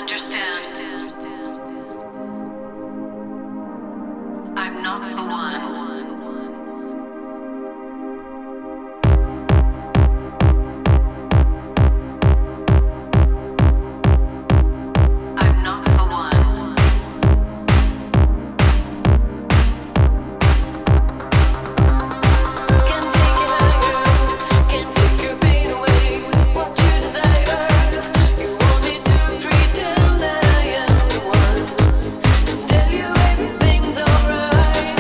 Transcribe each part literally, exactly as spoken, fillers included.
Understand, I'm not the one. I'm not the one. Can take it higher, can take your pain away. What you desire, you want me to pretend that I am the one. Tell you everything's alright.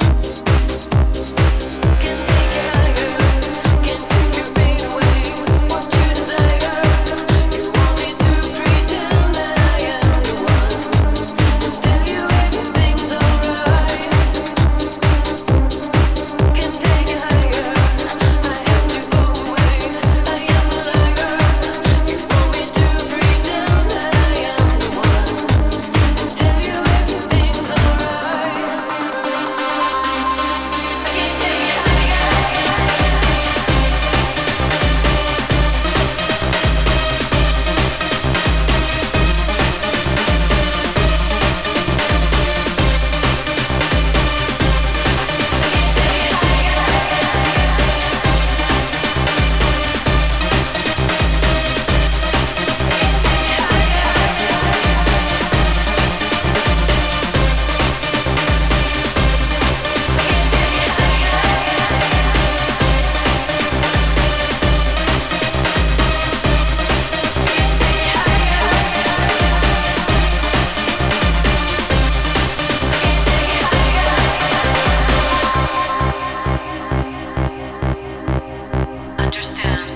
Can take it higher, can take your pain away. What you desire, you want me to pretend that I am the one. Tell you everything's alright. Can take it higher, I have to go away. I am a liar. You want me to pretend that I am the one. Tell you everything's alright. I can't take it understand.